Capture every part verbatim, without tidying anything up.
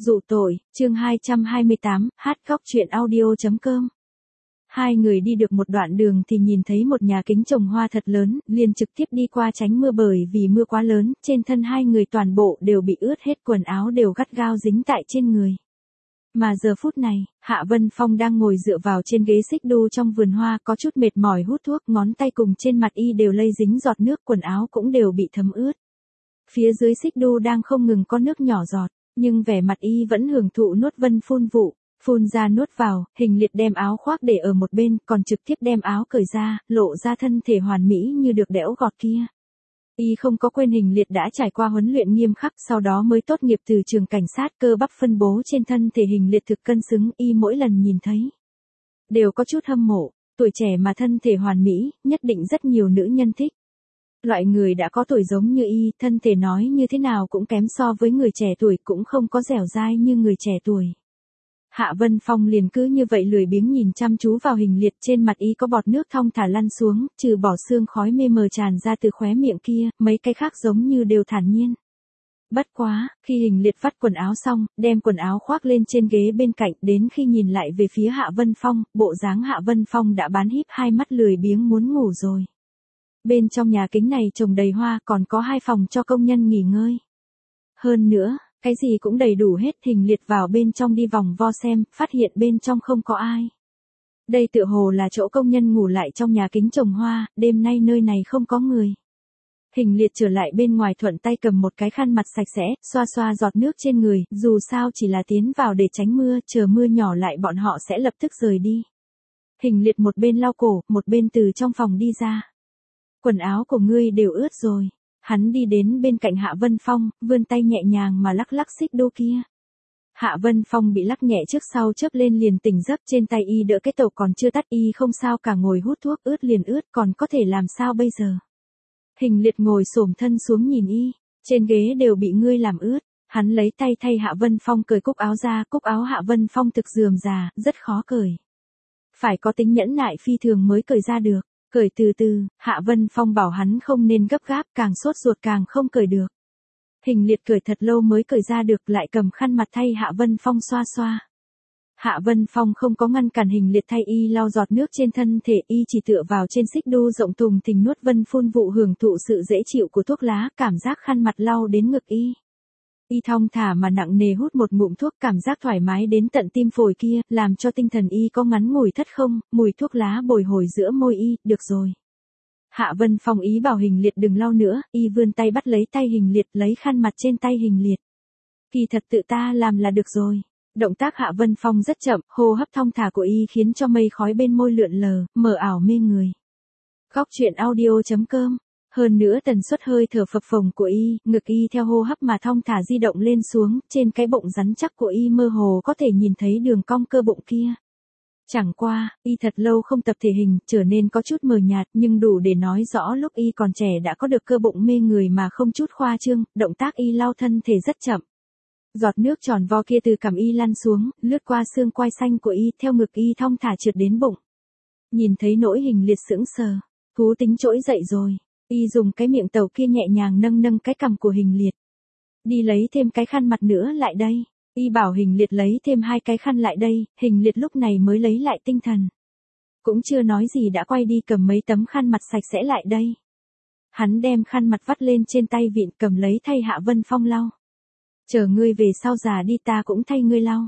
Dụ tội, chương hai trăm hai mươi tám, hát khóc truyện audio.com. Hai người đi được một đoạn đường thì nhìn thấy một nhà kính trồng hoa thật lớn, liền trực tiếp đi qua tránh mưa bởi vì mưa quá lớn, trên thân hai người toàn bộ đều bị ướt hết, quần áo đều gắt gao dính tại trên người. Mà giờ phút này, Hạ Vân Phong đang ngồi dựa vào trên ghế xích đu trong vườn hoa, có chút mệt mỏi hút thuốc, ngón tay cùng trên mặt y đều lây dính giọt nước, quần áo cũng đều bị thấm ướt. Phía dưới xích đu đang không ngừng có nước nhỏ giọt, nhưng vẻ mặt y vẫn hưởng thụ nuốt vân phun vụ, phun ra nuốt vào, Hình Liệt đem áo khoác để ở một bên, còn trực tiếp đem áo cởi ra, lộ ra thân thể hoàn mỹ như được đẽo gọt kia. Y không có quên Hình Liệt đã trải qua huấn luyện nghiêm khắc, sau đó mới tốt nghiệp từ trường cảnh sát, cơ bắp phân bố trên thân thể Hình Liệt thực cân xứng, y mỗi lần nhìn thấy đều có chút hâm mộ, tuổi trẻ mà thân thể hoàn mỹ, nhất định rất nhiều nữ nhân thích. Loại người đã có tuổi giống như y, thân thể nói như thế nào cũng kém so với người trẻ tuổi, cũng không có dẻo dai như người trẻ tuổi. Hạ Vân Phong liền cứ như vậy lười biếng nhìn chăm chú vào Hình Liệt, trên mặt y có bọt nước thong thả lăn xuống, trừ bỏ sương khói mê mờ tràn ra từ khóe miệng kia, mấy cái khác giống như đều thản nhiên. Bất quá, khi Hình Liệt vắt quần áo xong, đem quần áo khoác lên trên ghế bên cạnh, đến khi nhìn lại về phía Hạ Vân Phong, bộ dáng Hạ Vân Phong đã bán híp hai mắt lười biếng muốn ngủ rồi. Bên trong nhà kính này trồng đầy hoa, còn có hai phòng cho công nhân nghỉ ngơi. Hơn nữa, cái gì cũng đầy đủ hết. Hình Liệt vào bên trong đi vòng vo xem, phát hiện bên trong không có ai. Đây tựa hồ là chỗ công nhân ngủ lại trong nhà kính trồng hoa, đêm nay nơi này không có người. Hình Liệt trở lại bên ngoài, thuận tay cầm một cái khăn mặt sạch sẽ, xoa xoa giọt nước trên người, dù sao chỉ là tiến vào để tránh mưa, chờ mưa nhỏ lại bọn họ sẽ lập tức rời đi. Hình Liệt một bên lau cổ, một bên từ trong phòng đi ra. Quần áo của ngươi đều ướt rồi. Hắn đi đến bên cạnh Hạ Vân Phong, vươn tay nhẹ nhàng mà lắc lắc xích đu kia. Hạ Vân Phong bị lắc nhẹ trước sau chớp lên liền tỉnh giấc, trên tay y đỡ cái tàu còn chưa tắt, y không sao cả, ngồi hút thuốc, ướt liền ướt, còn có thể làm sao bây giờ. Hình Liệt ngồi xổm thân xuống nhìn y, trên ghế đều bị ngươi làm ướt. Hắn lấy tay thay Hạ Vân Phong cởi cúc áo ra, cúc áo Hạ Vân Phong thực rườm rà, rất khó cởi. Phải có tính nhẫn nại phi thường mới cởi ra được. Cởi từ từ, Hạ Vân Phong bảo hắn không nên gấp gáp, càng sốt ruột càng không cởi được. Hình Liệt cởi thật lâu mới cởi ra được, lại cầm khăn mặt thay Hạ Vân Phong xoa xoa. Hạ Vân Phong không có ngăn cản Hình Liệt thay y lau giọt nước trên thân thể, y chỉ tựa vào trên xích đu rộng thùng thình nuốt vân phun vụ, hưởng thụ sự dễ chịu của thuốc lá, cảm giác khăn mặt lau đến ngực y. Y thong thả mà nặng nề hút một ngụm thuốc, cảm giác thoải mái đến tận tim phổi kia, làm cho tinh thần y có ngắn ngủi thất không, mùi thuốc lá bồi hồi giữa môi y, được rồi. Hạ Vân Phong ý bảo Hình Liệt đừng lau nữa, y vươn tay bắt lấy tay Hình Liệt, lấy khăn mặt trên tay Hình Liệt. Kỳ thật tự ta làm là được rồi. Động tác Hạ Vân Phong rất chậm, hô hấp thong thả của y khiến cho mây khói bên môi lượn lờ, mờ ảo mê người. Khóc truyện audio.com. Hơn nữa tần suất hơi thở phập phồng của y, ngực y theo hô hấp mà thong thả di động lên xuống, trên cái bụng rắn chắc của y mơ hồ có thể nhìn thấy đường cong cơ bụng kia. Chẳng qua, y thật lâu không tập thể hình, trở nên có chút mờ nhạt, nhưng đủ để nói rõ lúc y còn trẻ đã có được cơ bụng mê người mà không chút khoa trương, động tác y lau thân thể rất chậm. Giọt nước tròn vo kia từ cằm y lăn xuống, lướt qua xương quai xanh của y, theo ngực y thong thả trượt đến bụng. Nhìn thấy nỗi Hình Liệt sững sờ, thú tính trỗi dậy rồi. Y dùng cái miệng tàu kia nhẹ nhàng nâng nâng cái cằm của Hình Liệt. Đi lấy thêm cái khăn mặt nữa lại đây. Y bảo Hình Liệt lấy thêm hai cái khăn lại đây, Hình Liệt lúc này mới lấy lại tinh thần. Cũng chưa nói gì đã quay đi cầm mấy tấm khăn mặt sạch sẽ lại đây. Hắn đem khăn mặt vắt lên trên tay vịn, cầm lấy thay Hạ Vân Phong lau. Chờ ngươi về sau già đi ta cũng thay ngươi lau.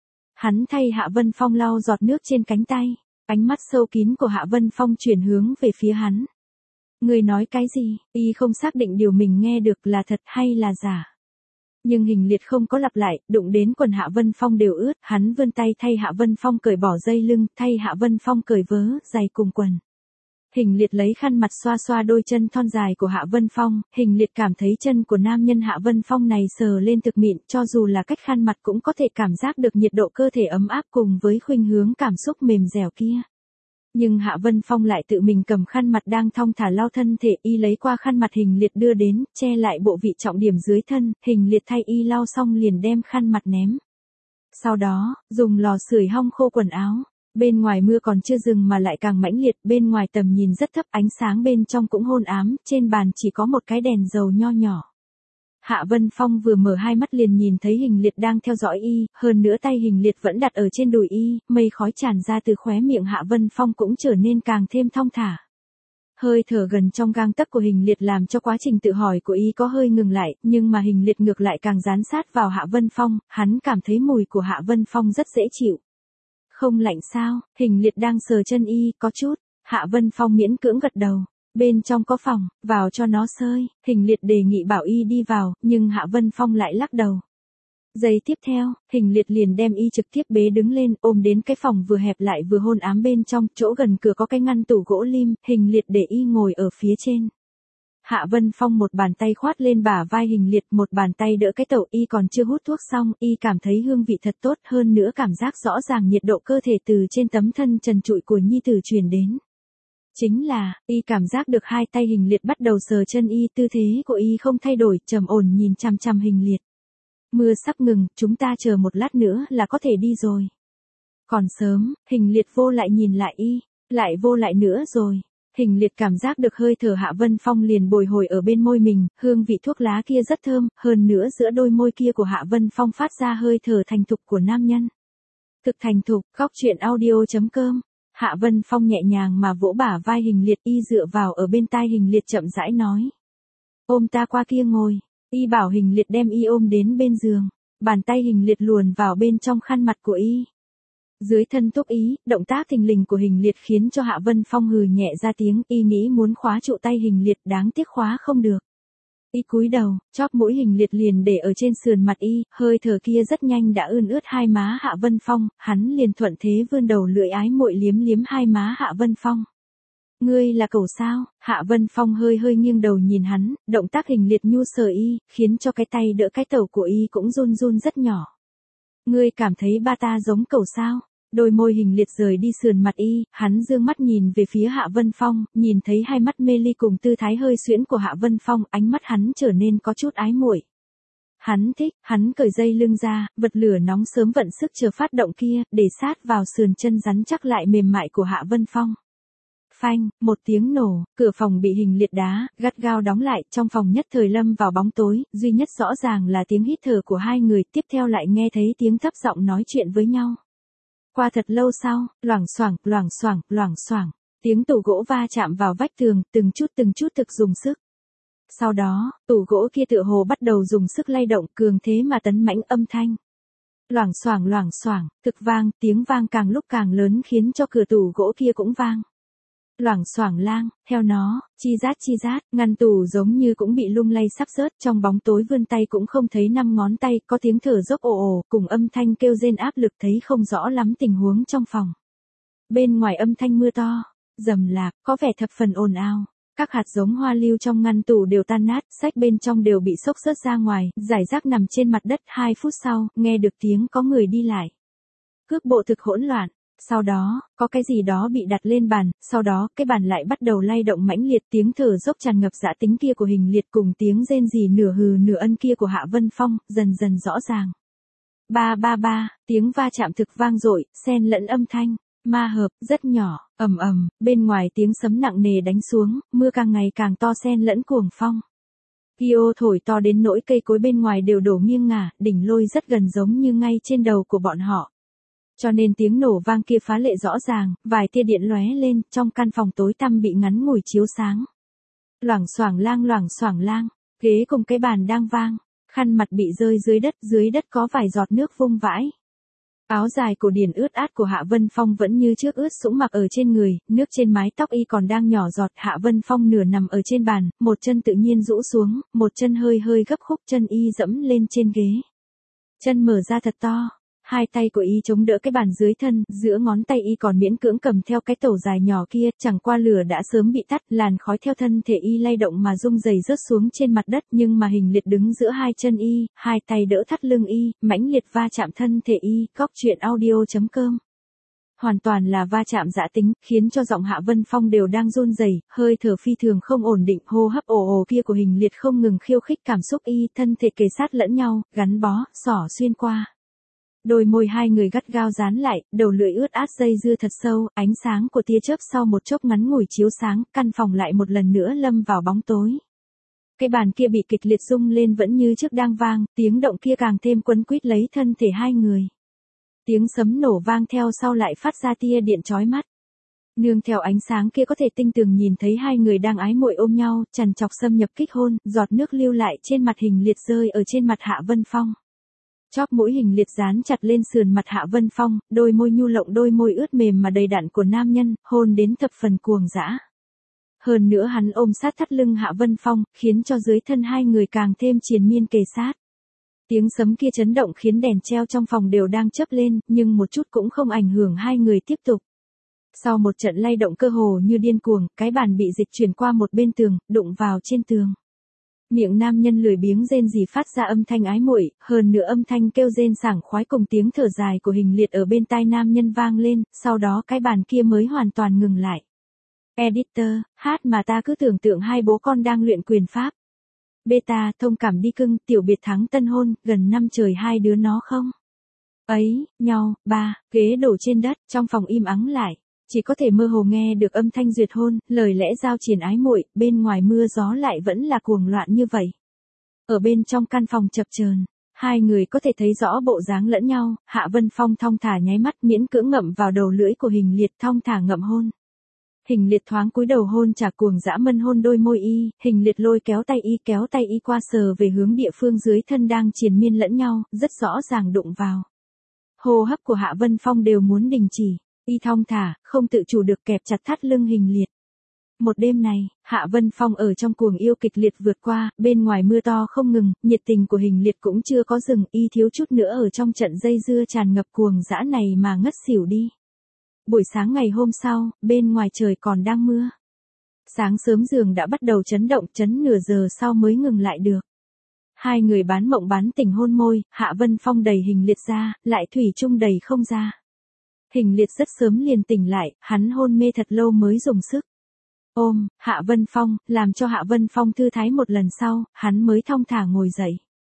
Hắn thay Hạ Vân Phong lau giọt nước trên cánh tay, ánh mắt sâu kín của Hạ Vân Phong chuyển hướng về phía hắn. Ngươi nói cái gì? Y không xác định điều mình nghe được là thật hay là giả. Nhưng Hình Liệt không có lặp lại, đụng đến quần Hạ Vân Phong đều ướt, hắn vươn tay thay Hạ Vân Phong cởi bỏ dây lưng, thay Hạ Vân Phong cởi vớ, giày cùng quần. Hình Liệt lấy khăn mặt xoa xoa đôi chân thon dài của Hạ Vân Phong, Hình Liệt cảm thấy chân của nam nhân Hạ Vân Phong này sờ lên thực mịn, cho dù là cách khăn mặt cũng có thể cảm giác được nhiệt độ cơ thể ấm áp cùng với khuynh hướng cảm xúc mềm dẻo kia. Nhưng Hạ Vân Phong lại tự mình cầm khăn mặt đang thong thả lau thân thể, y lấy qua khăn mặt Hình Liệt đưa đến, che lại bộ vị trọng điểm dưới thân, Hình Liệt thay y lau xong liền đem khăn mặt ném. Sau đó, dùng lò sưởi hong khô quần áo. Bên ngoài mưa còn chưa dừng mà lại càng mãnh liệt, bên ngoài tầm nhìn rất thấp, ánh sáng bên trong cũng hôn ám, trên bàn chỉ có một cái đèn dầu nho nhỏ. Hạ Vân Phong vừa mở hai mắt liền nhìn thấy Hình Liệt đang theo dõi y, hơn nữa tay Hình Liệt vẫn đặt ở trên đùi y, mây khói tràn ra từ khóe miệng Hạ Vân Phong cũng trở nên càng thêm thong thả. Hơi thở gần trong gang tấc của Hình Liệt làm cho quá trình tự hỏi của y có hơi ngừng lại, nhưng mà Hình Liệt ngược lại càng dán sát vào Hạ Vân Phong, hắn cảm thấy mùi của Hạ Vân Phong rất dễ chịu. Không lạnh sao? Hình Liệt đang sờ chân y, có chút. Hạ Vân Phong miễn cưỡng gật đầu. Bên trong có phòng, vào cho nó sơi. Hình Liệt đề nghị bảo y đi vào, nhưng Hạ Vân Phong lại lắc đầu. Giây tiếp theo, Hình Liệt liền đem y trực tiếp bế đứng lên, ôm đến cái phòng vừa hẹp lại vừa hôn ám bên trong, chỗ gần cửa có cái ngăn tủ gỗ lim, Hình Liệt để y ngồi ở phía trên. Hạ Vân Phong một bàn tay khoát lên bả vai Hình Liệt, một bàn tay đỡ cái tẩu, y còn chưa hút thuốc xong, y cảm thấy hương vị thật tốt, hơn nữa cảm giác rõ ràng nhiệt độ cơ thể từ trên tấm thân trần trụi của nhi tử truyền đến. Chính là, y cảm giác được hai tay Hình Liệt bắt đầu sờ chân y, tư thế của y không thay đổi, trầm ổn nhìn chằm chằm Hình Liệt. Mưa sắp ngừng, chúng ta chờ một lát nữa là có thể đi rồi. Còn sớm, Hình Liệt vô lại nhìn lại y, lại vô lại nữa rồi. Hình Liệt cảm giác được hơi thở Hạ Vân Phong liền bồi hồi ở bên môi mình, hương vị thuốc lá kia rất thơm, hơn nữa giữa đôi môi kia của Hạ Vân Phong phát ra hơi thở thành thục của nam nhân. Thực thành thục, góc truyện audio chấm com. Hạ Vân Phong nhẹ nhàng mà vỗ bả vai Hình Liệt, y dựa vào ở bên tai Hình Liệt chậm rãi nói. Ôm ta qua kia ngồi. Y bảo Hình Liệt đem y ôm đến bên giường. Bàn tay Hình Liệt luồn vào bên trong khăn mặt của y. Dưới thân thúc ý, động tác thình lình của Hình Liệt khiến cho Hạ Vân Phong hừ nhẹ ra tiếng, y nghĩ muốn khóa trụ tay Hình Liệt, đáng tiếc khóa không được. Y cúi đầu, chóp mũi Hình Liệt liền để ở trên sườn mặt y, hơi thở kia rất nhanh đã ươn ướt hai má Hạ Vân Phong, hắn liền thuận thế vươn đầu lưỡi ái muội liếm liếm hai má Hạ Vân Phong. Ngươi là cẩu sao? Hạ Vân Phong hơi hơi nghiêng đầu nhìn hắn, động tác Hình Liệt nhu sờ y, khiến cho cái tay đỡ cái tẩu của y cũng run run rất nhỏ. Ngươi cảm thấy ba ta giống cẩu sao? Đôi môi Hình Liệt rời đi sườn mặt y, hắn dương mắt nhìn về phía Hạ Vân Phong, nhìn thấy hai mắt mê ly cùng tư thái hơi xuyễn của Hạ Vân Phong, ánh mắt hắn trở nên có chút ái muội. Hắn thích, hắn cởi dây lưng ra, vật lửa nóng sớm vận sức chờ phát động kia, để sát vào sườn chân rắn chắc lại mềm mại của Hạ Vân Phong. Phanh, một tiếng nổ, cửa phòng bị Hình Liệt đá, gắt gao đóng lại, trong phòng nhất thời lâm vào bóng tối, duy nhất rõ ràng là tiếng hít thở của hai người, tiếp theo lại nghe thấy tiếng thấp giọng nói chuyện với nhau. Qua thật lâu sau, loảng xoảng, loảng xoảng, loảng xoảng, tiếng tủ gỗ va chạm vào vách tường, từng chút từng chút thực dùng sức. Sau đó, tủ gỗ kia tựa hồ bắt đầu dùng sức lay động, cường thế mà tấn mãnh âm thanh. Loảng xoảng loảng xoảng, thực vang, tiếng vang càng lúc càng lớn khiến cho cửa tủ gỗ kia cũng vang. Loảng xoảng lang, theo nó, chi rát chi rát, ngăn tủ giống như cũng bị lung lay sắp rớt, trong bóng tối vươn tay cũng không thấy năm ngón tay, có tiếng thở dốc ồ ồ, cùng âm thanh kêu rên áp lực thấy không rõ lắm tình huống trong phòng. Bên ngoài âm thanh mưa to, rầm rạp, có vẻ thập phần ồn ào. Các hạt giống hoa lưu trong ngăn tủ đều tan nát, sách bên trong đều bị xốc rớt ra ngoài, rải rác nằm trên mặt đất. Hai phút sau, nghe được tiếng có người đi lại. Cước bộ thực hỗn loạn. Sau đó, có cái gì đó bị đặt lên bàn, sau đó, cái bàn lại bắt đầu lay động mãnh liệt, tiếng thở dốc tràn ngập dã tính kia của Hình Liệt cùng tiếng rên rỉ nửa hừ nửa ân kia của Hạ Vân Phong, dần dần rõ ràng. Ba ba ba, tiếng va chạm thực vang dội, xen lẫn âm thanh, ma hợp, rất nhỏ, ầm ầm, bên ngoài tiếng sấm nặng nề đánh xuống, mưa càng ngày càng to xen lẫn cuồng phong. Kio thổi to đến nỗi cây cối bên ngoài đều đổ nghiêng ngả, đỉnh lôi rất gần giống như ngay trên đầu của bọn họ. Cho nên tiếng nổ vang kia phá lệ rõ ràng, vài tia điện lóe lên, trong căn phòng tối tăm bị ngắn ngủi chiếu sáng. Loảng xoảng lang loảng xoảng lang, ghế cùng cái bàn đang vang, khăn mặt bị rơi dưới đất, dưới đất có vài giọt nước vung vãi. Áo dài cổ điển ướt át của Hạ Vân Phong vẫn như trước ướt sũng mặc ở trên người, nước trên mái tóc y còn đang nhỏ giọt. Hạ Vân Phong nửa nằm ở trên bàn, một chân tự nhiên rũ xuống, một chân hơi hơi gấp khúc, chân y dẫm lên trên ghế. Chân mở ra thật to. Hai tay của y chống đỡ cái bàn dưới thân, giữa ngón tay y còn miễn cưỡng cầm theo cái tẩu dài nhỏ kia, chẳng qua lửa đã sớm bị tắt, làn khói theo thân thể y lay động mà rung rẩy rớt xuống trên mặt đất, nhưng mà Hình Liệt đứng giữa hai chân y, hai tay đỡ thắt lưng y, mãnh liệt va chạm thân thể y, góc truyện audio chấm com. Hoàn toàn là va chạm dã tính, khiến cho giọng Hạ Vân Phong đều đang run rẩy, hơi thở phi thường không ổn định, hô hấp ồ ồ kia của Hình Liệt không ngừng khiêu khích cảm xúc y, thân thể kề sát lẫn nhau, gắn bó, xỏ xuyên qua. Đôi môi hai người gắt gao dán lại, đầu lưỡi ướt át dây dưa thật sâu, ánh sáng của tia chớp sau một chốc ngắn ngủi chiếu sáng, căn phòng lại một lần nữa lâm vào bóng tối. Cái bàn kia bị kịch liệt rung lên vẫn như trước đang vang, tiếng động kia càng thêm quấn quýt lấy thân thể hai người. Tiếng sấm nổ vang theo sau lại phát ra tia điện chói mắt. Nương theo ánh sáng kia có thể tinh tường nhìn thấy hai người đang ái muội ôm nhau, trằn trọc xâm nhập kích hôn, giọt nước lưu lại trên mặt Hình Liệt rơi ở trên mặt Hạ Vân Phong. Chóp mũi Hình Liệt dán chặt lên sườn mặt Hạ Vân Phong, đôi môi nhu lộng đôi môi ướt mềm mà đầy đặn của nam nhân, hôn đến thập phần cuồng dã. Hơn nữa hắn ôm sát thắt lưng Hạ Vân Phong, khiến cho dưới thân hai người càng thêm triền miên kề sát. Tiếng sấm kia chấn động khiến đèn treo trong phòng đều đang chớp lên, nhưng một chút cũng không ảnh hưởng hai người tiếp tục. Sau một trận lay động cơ hồ như điên cuồng, cái bàn bị dịch chuyển qua một bên tường, đụng vào trên tường. Miệng nam nhân lười biếng rên rỉ phát ra âm thanh ái muội, hơn nữa âm thanh kêu rên sảng khoái cùng tiếng thở dài của Hình Liệt ở bên tai nam nhân vang lên, sau đó cái bàn kia mới hoàn toàn ngừng lại. Editor, hát mà ta cứ tưởng tượng hai bố con đang luyện quyền pháp. Beta, thông cảm đi cưng, tiểu biệt thắng tân hôn, gần năm trời hai đứa nó không? Ấy, nhau, ba, ghế đổ trên đất, trong phòng im ắng lại. Chỉ có thể mơ hồ nghe được âm thanh duyệt hôn, lời lẽ giao triền ái muội, bên ngoài mưa gió lại vẫn là cuồng loạn như vậy. Ở bên trong căn phòng chập chờn, hai người có thể thấy rõ bộ dáng lẫn nhau, Hạ Vân Phong thong thả nháy mắt miễn cưỡng ngậm vào đầu lưỡi của Hình Liệt thong thả ngậm hôn. Hình Liệt thoáng cúi đầu hôn trả cuồng dã mân hôn đôi môi y, Hình Liệt lôi kéo tay y kéo tay y qua sờ về hướng địa phương dưới thân đang triền miên lẫn nhau, rất rõ ràng đụng vào. Hô hấp của Hạ Vân Phong đều muốn đình chỉ. Y thong thả, không tự chủ được kẹp chặt thắt lưng Hình Liệt. Một đêm này, Hạ Vân Phong ở trong cuồng yêu kịch liệt vượt qua, bên ngoài mưa to không ngừng, nhiệt tình của Hình Liệt cũng chưa có dừng, y thiếu chút nữa ở trong trận dây dưa tràn ngập cuồng dã này mà ngất xỉu đi. Buổi sáng ngày hôm sau, bên ngoài trời còn đang mưa. Sáng sớm giường đã bắt đầu chấn động, chấn nửa giờ sau mới ngừng lại được. Hai người bán mộng bán tình hôn môi, Hạ Vân Phong đẩy Hình Liệt ra, lại thủy chung đẩy không ra. Hình Liệt rất sớm liền tỉnh lại, hắn hôn mê thật lâu mới dùng sức. Ôm, Hạ Vân Phong, làm cho Hạ Vân Phong thư thái một lần sau, hắn mới thong thả ngồi dậy.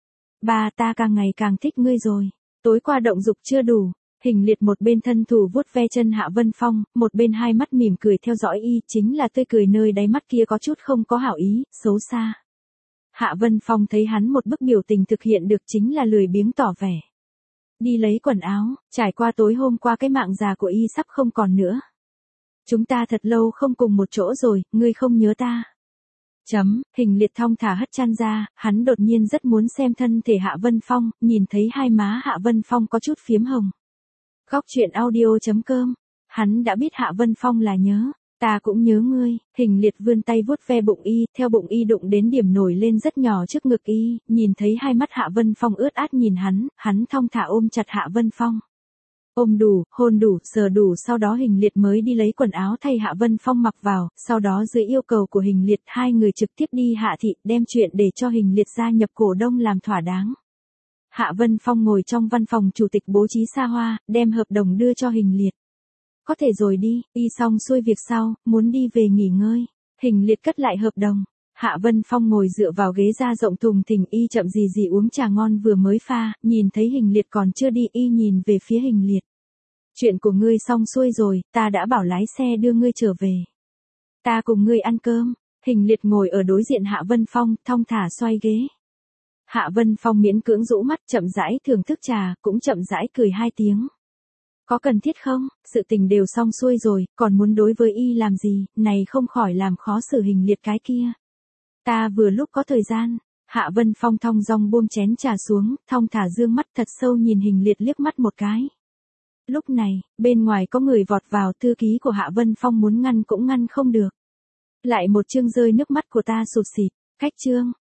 Ba ta càng ngày càng thích ngươi rồi, tối qua động dục chưa đủ. Hình Liệt một bên thân thủ vuốt ve chân Hạ Vân Phong, một bên hai mắt mỉm cười theo dõi y, chính là tươi cười nơi đáy mắt kia có chút không có hảo ý, xấu xa. Hạ Vân Phong thấy hắn một bức biểu tình thực hiện được chính là lười biếng tỏ vẻ. Đi lấy quần áo, trải qua tối hôm qua cái mạng già của y sắp không còn nữa. Chúng ta thật lâu không cùng một chỗ rồi, ngươi không nhớ ta. Chấm, Hình Liệt thong thả hất chăn ra, hắn đột nhiên rất muốn xem thân thể Hạ Vân Phong, nhìn thấy hai má Hạ Vân Phong có chút phiếm hồng. Góc truyện audio chấm com, hắn đã biết Hạ Vân Phong là nhớ. Ta cũng nhớ ngươi, Hình Liệt vươn tay vuốt ve bụng y, theo bụng y đụng đến điểm nổi lên rất nhỏ trước ngực y, nhìn thấy hai mắt Hạ Vân Phong ướt át nhìn hắn, hắn thong thả ôm chặt Hạ Vân Phong. Ôm đủ, hôn đủ, sờ đủ, sau đó Hình Liệt mới đi lấy quần áo thay Hạ Vân Phong mặc vào, sau đó dưới yêu cầu của Hình Liệt hai người trực tiếp đi Hạ thị, đem chuyện để cho Hình Liệt gia nhập cổ đông làm thỏa đáng. Hạ Vân Phong ngồi trong văn phòng chủ tịch bố trí xa hoa, đem hợp đồng đưa cho Hình Liệt. Có thể rồi đi, y xong xuôi việc sau, muốn đi về nghỉ ngơi. Hình Liệt cất lại hợp đồng. Hạ Vân Phong ngồi dựa vào ghế da rộng thùng thình y chậm gì gì uống trà ngon vừa mới pha, nhìn thấy Hình Liệt còn chưa đi y nhìn về phía Hình Liệt. Chuyện của ngươi xong xuôi rồi, ta đã bảo lái xe đưa ngươi trở về. Ta cùng ngươi ăn cơm. Hình Liệt ngồi ở đối diện Hạ Vân Phong, thong thả xoay ghế. Hạ Vân Phong miễn cưỡng rũ mắt chậm rãi thưởng thức trà, cũng chậm rãi cười hai tiếng. Có cần thiết không, sự tình đều xong xuôi rồi, còn muốn đối với y làm gì, này không khỏi làm khó xử Hình Liệt cái kia. Ta vừa lúc có thời gian, Hạ Vân Phong thong dong buông chén trà xuống, thong thả dương mắt thật sâu nhìn Hình Liệt liếc mắt một cái. Lúc này, bên ngoài có người vọt vào, thư ký của Hạ Vân Phong muốn ngăn cũng ngăn không được. Lại một chương rơi nước mắt của ta sụt xịt, cách chương.